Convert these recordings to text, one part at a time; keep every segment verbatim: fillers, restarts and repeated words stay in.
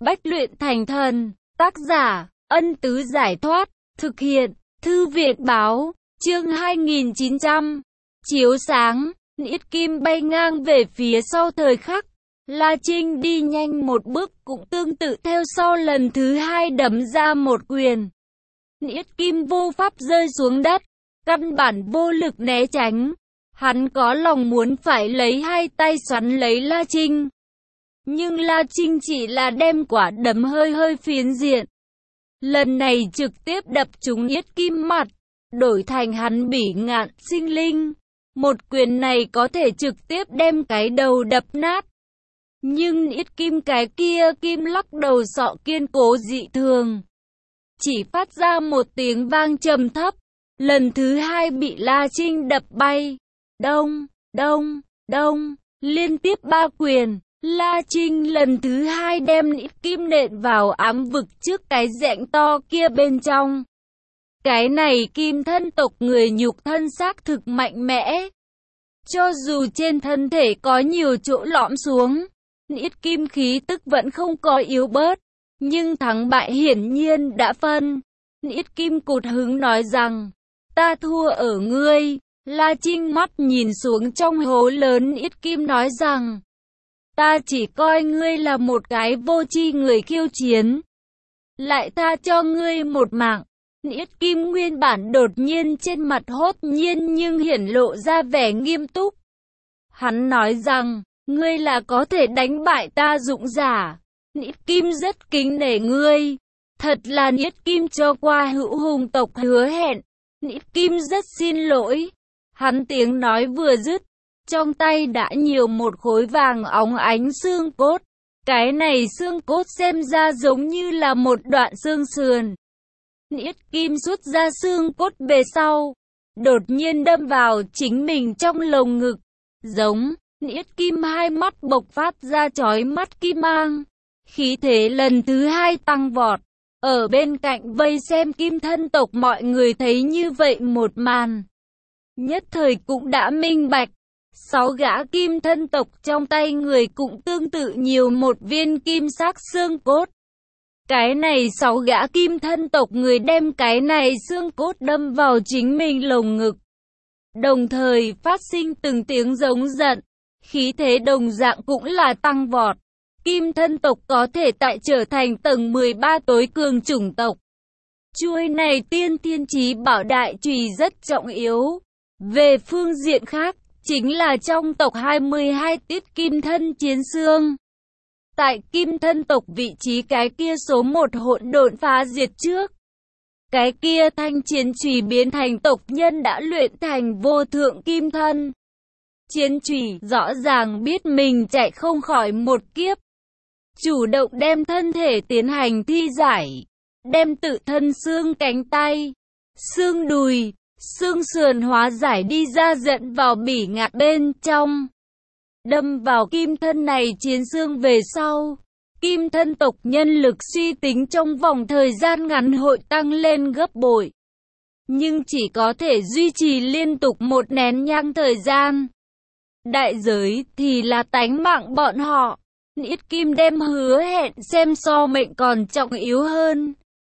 Bách luyện thành thần, tác giả, Ân Tứ Giải Thoát, thực hiện, Thư viện Báo, chương hai nghìn chín trăm, chiếu sáng, Niết Kim bay ngang về phía sau thời khắc. La Trinh đi nhanh một bước cũng tương tự theo sau lần thứ hai đấm ra một quyền. Niết Kim vô pháp rơi xuống đất, căn bản vô lực né tránh. Hắn có lòng muốn phải lấy hai tay xoắn lấy La Trinh. Nhưng La Trinh chỉ là đem quả đấm hơi hơi phiến diện. Lần này trực tiếp đập trúng Niết Kim mặt, đổi thành hắn bỉ ngạn sinh linh. Một quyền này có thể trực tiếp đem cái đầu đập nát. Nhưng Niết Kim cái kia kim lắc đầu sọ kiên cố dị thường. Chỉ phát ra một tiếng vang trầm thấp. Lần thứ hai bị La Trinh đập bay. Đông, đông, đông, liên tiếp ba quyền. La Trinh lần thứ hai đem Niết Kim nện vào ám vực trước cái rãnh to kia bên trong. Cái này kim thân tộc người nhục thân xác thực mạnh mẽ. Cho dù trên thân thể có nhiều chỗ lõm xuống, Niết Kim khí tức vẫn không có yếu bớt. Nhưng thắng bại hiển nhiên đã phân. Niết Kim cụt hứng nói rằng, ta thua ở ngươi. La Trinh mắt nhìn xuống trong hố lớn. Niết Kim nói rằng, ta chỉ coi ngươi là một cái vô tri người khiêu chiến, lại tha cho ngươi một mạng. Niết Kim nguyên bản đột nhiên trên mặt hốt nhiên nhưng hiển lộ ra vẻ nghiêm túc. Hắn nói rằng, ngươi là có thể đánh bại ta dũng giả. Niết Kim rất kính nể ngươi. Thật là Niết Kim cho qua hữu hùng tộc hứa hẹn. Niết Kim rất xin lỗi. Hắn tiếng nói vừa dứt, trong tay đã nhiều một khối vàng óng ánh xương cốt. Cái này xương cốt xem ra giống như là một đoạn xương sườn. Niết Kim xuất ra xương cốt về sau, đột nhiên đâm vào chính mình trong lồng ngực. Giống, Niết Kim hai mắt bộc phát ra chói mắt kim mang. Khí thế lần thứ hai tăng vọt. Ở bên cạnh vây xem kim thân tộc mọi người thấy như vậy một màn, nhất thời cũng đã minh bạch. Sáu gã kim thân tộc trong tay người cũng tương tự nhiều một viên kim sắc xương cốt. Cái này sáu gã kim thân tộc người đem cái này xương cốt đâm vào chính mình lồng ngực. Đồng thời phát sinh từng tiếng giống giận. Khí thế đồng dạng cũng là tăng vọt. Kim thân tộc có thể tại trở thành tầng mười ba tối cường chủng tộc. Chuôi này tiên thiên chí bảo đại chùy rất trọng yếu. Về phương diện khác, chính là trong tộc hai mươi hai tiết kim thân chiến xương. Tại kim thân tộc vị trí cái kia số một hỗn độn phá diệt trước. Cái kia thanh chiến chùy biến thành tộc nhân đã luyện thành vô thượng kim thân. Chiến chùy rõ ràng biết mình chạy không khỏi một kiếp. Chủ động đem thân thể tiến hành thi giải. Đem tự thân xương cánh tay, xương đùi, xương sườn hóa giải đi ra dẫn vào bỉ ngạn bên trong. Đâm vào kim thân này chiến xương về sau. Kim thân tộc nhân lực suy tính trong vòng thời gian ngắn hội tăng lên gấp bội. Nhưng chỉ có thể duy trì liên tục một nén nhang thời gian. Đại giới thì là tánh mạng bọn họ. Niết Kim đem hứa hẹn xem so mệnh còn trọng yếu hơn.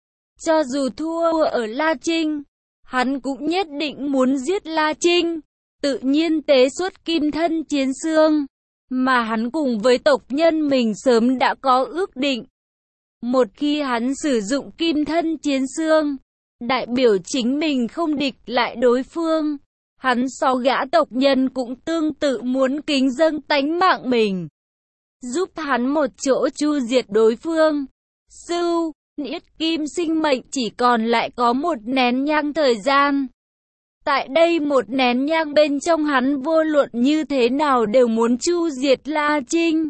Cho dù thua ở La Trinh, hắn cũng nhất định muốn giết La Trinh. Tự nhiên tế xuất kim thân chiến xương, mà hắn cùng với tộc nhân mình sớm đã có ước định. Một khi hắn sử dụng kim thân chiến xương, đại biểu chính mình không địch lại đối phương. Hắn sáu gã tộc nhân cũng tương tự muốn kính dâng tánh mạng mình, giúp hắn một chỗ chu diệt đối phương. Sưu, Niết Kim sinh mệnh chỉ còn lại có một nén nhang thời gian. Tại đây một nén nhang bên trong hắn vô luận như thế nào đều muốn chu diệt La Trinh.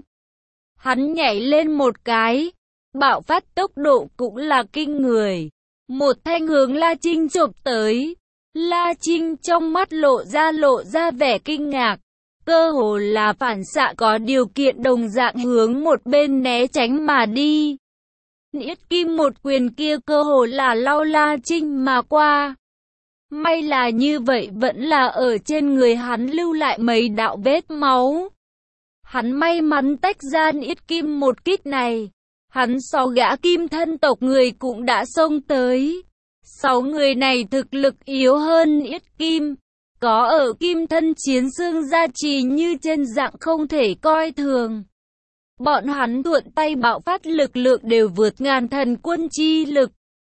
Hắn nhảy lên một cái, bạo phát tốc độ cũng là kinh người. Một thanh hướng La Trinh chộp tới. La Trinh trong mắt lộ ra lộ ra vẻ kinh ngạc. Cơ hồ là phản xạ có điều kiện đồng dạng hướng một bên né tránh mà đi. Niết Kim một quyền kia cơ hồ là lau La Trinh mà qua. May là như vậy vẫn là ở trên người hắn lưu lại mấy đạo vết máu. Hắn may mắn tách ra Niết Kim một kích này. hắn sáu gã kim thân tộc người cũng đã xông tới. Sáu người này thực lực yếu hơn Yết Kim, có ở kim thân chiến xương gia trì như chân dạng không thể coi thường. Bọn hắn thuận tay bạo phát lực lượng đều vượt ngàn thần quân chi lực.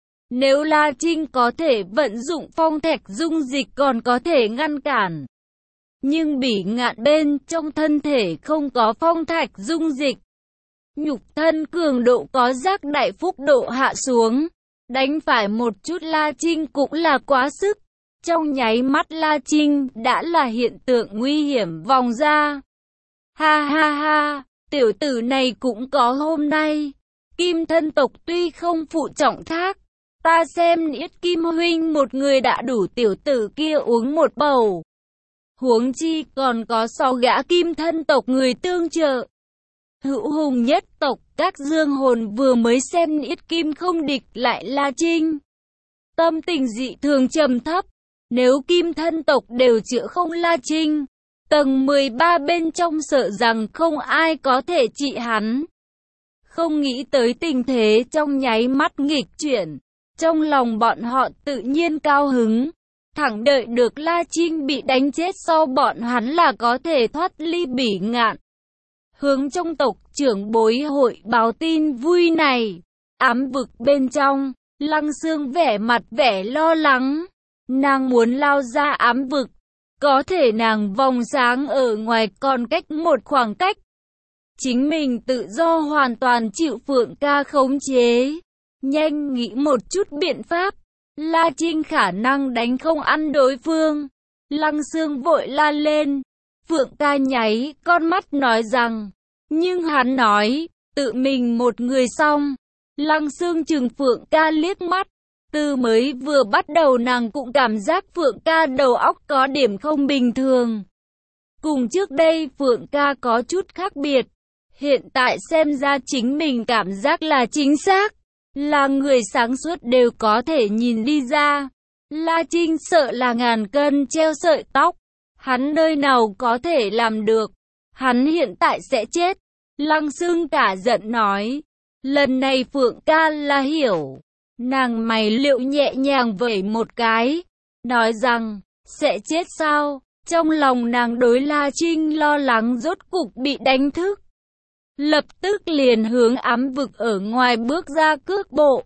Nếu La Trinh có thể vận dụng phong thạch dung dịch còn có thể ngăn cản. Nhưng Bỉ Ngạn bên trong thân thể không có phong thạch dung dịch. Nhục thân cường độ có giác đại phúc độ hạ xuống. Đánh phải một chút La Trinh cũng là quá sức. Trong nháy mắt La Trinh đã là hiện tượng nguy hiểm vòng ra. Ha ha ha, tiểu tử này cũng có hôm nay. Kim thân tộc tuy không phụ trọng thác. Ta xem Yết Kim huynh một người đã đủ tiểu tử kia uống một bầu. Huống chi còn có sáu gã kim thân tộc người tương trợ. Hữu hùng nhất tộc các dương hồn vừa mới xem Yết Kim không địch lại La Trinh. Tâm tình dị thường trầm thấp. Nếu kim thân tộc đều chữa không La Trinh, tầng mười ba bên trong sợ rằng không ai có thể trị hắn. Không nghĩ tới tình thế trong nháy mắt nghịch chuyển. Trong lòng bọn họ tự nhiên cao hứng. Thẳng đợi được La Trinh bị đánh chết sau bọn hắn là có thể thoát ly Bỉ Ngạn. Hướng trong tộc trưởng bối hội báo tin vui này. Ám vực bên trong, Lăng Xương vẻ mặt vẻ lo lắng. Nàng muốn lao ra ám vực. Có thể nàng vòng sáng ở ngoài còn cách một khoảng cách. Chính mình tự do hoàn toàn chịu Phượng Ca khống chế. Nhanh nghĩ một chút biện pháp. La Trinh khả năng đánh không ăn đối phương. Lăng Xương vội la lên. Phượng Ca nháy con mắt nói rằng. Nhưng hắn nói, tự mình một người xong. Lăng Xương chừng Phượng Ca liếc mắt. Từ mới vừa bắt đầu nàng cũng cảm giác Phượng Ca đầu óc có điểm không bình thường. Cùng trước đây Phượng Ca có chút khác biệt. Hiện tại xem ra chính mình cảm giác là chính xác. Là người sáng suốt đều có thể nhìn đi ra. La Trinh sợ là ngàn cân treo sợi tóc. Hắn nơi nào có thể làm được. Hắn hiện tại sẽ chết. Lăng Xương cả giận nói. Lần này Phượng Ca là hiểu. Nàng mày liệu nhẹ nhàng vẩy một cái. Nói rằng, sẽ chết sao? Trong lòng nàng đối La Trinh lo lắng rốt cục bị đánh thức. Lập tức liền hướng ám vực ở ngoài bước ra cước bộ.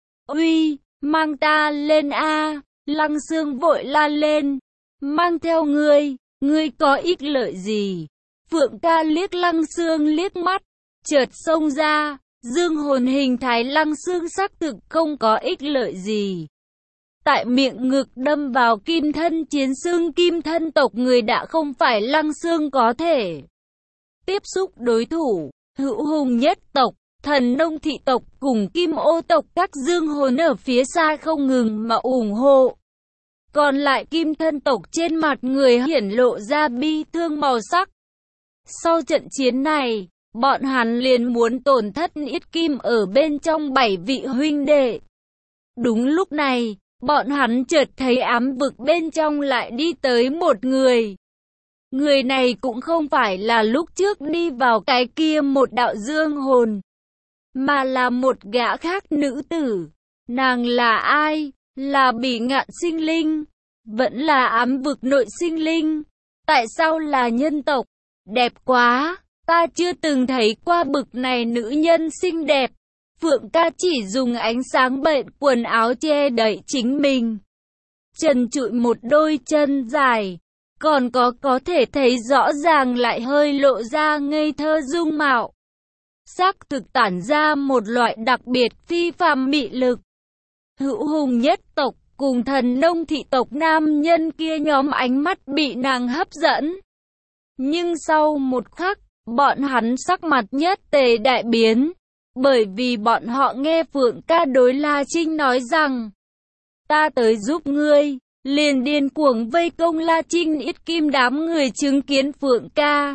Uy, mang ta lên a! Lăng Xương vội la lên. Mang theo ngươi, ngươi có ích lợi gì? Phượng Ca liếc Lăng Xương liếc mắt, chợt xông ra. Dương hồn hình thái Lăng Xương xác thực không có ích lợi gì. Tại miệng ngực đâm vào kim thân chiến xương kim thân tộc người đã không phải Lăng Xương có thể tiếp xúc đối thủ. Hữu hùng nhất tộc, thần nông thị tộc cùng kim ô tộc các dương hồn ở phía xa không ngừng mà ủng hộ. Còn lại kim thân tộc trên mặt người hiển lộ ra bi thương màu sắc. Sau trận chiến này, bọn hắn liền muốn tổn thất Yết Kim ở bên trong bảy vị huynh đệ. Đúng lúc này, bọn hắn chợt thấy ám vực bên trong lại đi tới một người. Người này cũng không phải là lúc trước đi vào cái kia một đạo dương hồn, mà là một gã khác nữ tử. Nàng là ai? Là Bỉ Ngạn sinh linh? Vẫn là ám vực nội sinh linh? Tại sao là nhân tộc? Đẹp quá! Ta chưa từng thấy qua bực này nữ nhân xinh đẹp. Phượng Ca chỉ dùng ánh sáng bệnh quần áo che đậy chính mình. Trần trụi một đôi chân dài. Còn có có thể thấy rõ ràng lại hơi lộ ra ngây thơ dung mạo. Sắc thực tản ra một loại đặc biệt phi phàm mị lực. Hữu hùng nhất tộc cùng thần nông thị tộc nam nhân kia nhóm ánh mắt bị nàng hấp dẫn. Nhưng sau một khắc, bọn hắn sắc mặt nhất tề đại biến. Bởi vì bọn họ nghe Phượng Ca đối La Trinh nói rằng, ta tới giúp ngươi. Liền điên cuồng vây công La Trinh. Yết Kim đám người chứng kiến Phượng Ca,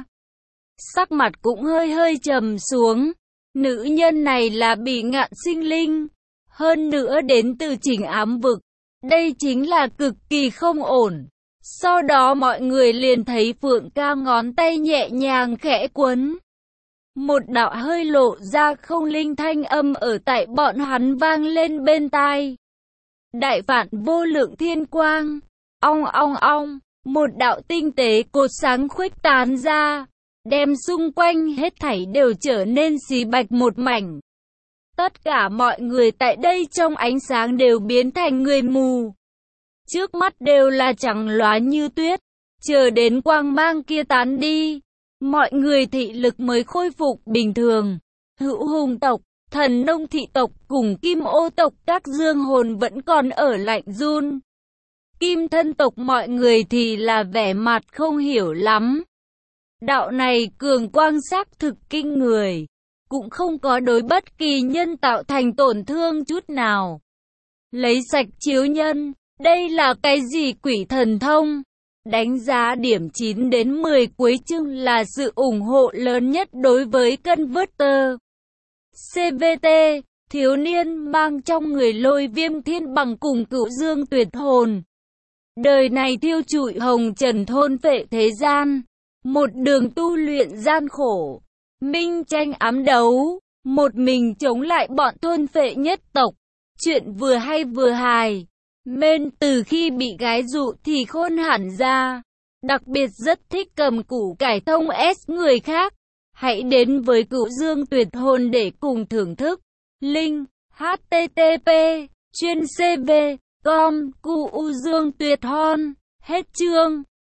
sắc mặt cũng hơi hơi trầm xuống. Nữ nhân này là Bỉ Ngạn sinh linh, hơn nữa đến từ Chỉnh Ám vực. Đây chính là cực kỳ không ổn. Sau đó mọi người liền thấy Phượng Ca ngón tay nhẹ nhàng khẽ quấn. Một đạo hơi lộ ra không linh thanh âm ở tại bọn hắn vang lên bên tai. Đại vạn vô lượng thiên quang, ong ong ong, một đạo tinh tế cột sáng khuếch tán ra, đem xung quanh hết thảy đều trở nên xì bạch một mảnh. Tất cả mọi người tại đây trong ánh sáng đều biến thành người mù. Trước mắt đều là trắng lóa như tuyết, chờ đến quang mang kia tán đi, mọi người thị lực mới khôi phục bình thường. Hữu Hùng tộc, Thần Nông thị tộc cùng Kim Ô tộc các dương hồn vẫn còn ở lạnh run. Kim Thân tộc mọi người thì là vẻ mặt không hiểu lắm. Đạo này cường quang sắc thực kinh người, cũng không có đối bất kỳ nhân tạo thành tổn thương chút nào. Lấy sạch chiếu nhân, đây là cái gì quỷ thần thông? Đánh giá điểm chín đến mười cuối chương là sự ủng hộ lớn nhất đối với Converter. xê vê tê, thiếu niên mang trong người Lôi Viêm Thiên Bằng cùng Cửu Dương Tuyệt Hồn. Đời này thiêu trụi hồng trần thôn phệ thế gian, một đường tu luyện gian khổ, minh tranh ám đấu, một mình chống lại bọn thôn phệ nhất tộc. Chuyện vừa hay vừa hài. Mên từ khi bị gái dụ thì khôn hẳn ra, đặc biệt rất thích cầm củ cải thông S người khác. Hãy đến với Cửu Dương Tuyệt Hồn để cùng thưởng thức. Link H T T P chuyên C V com Cửu Dương Tuyệt Hồn. Hết chương.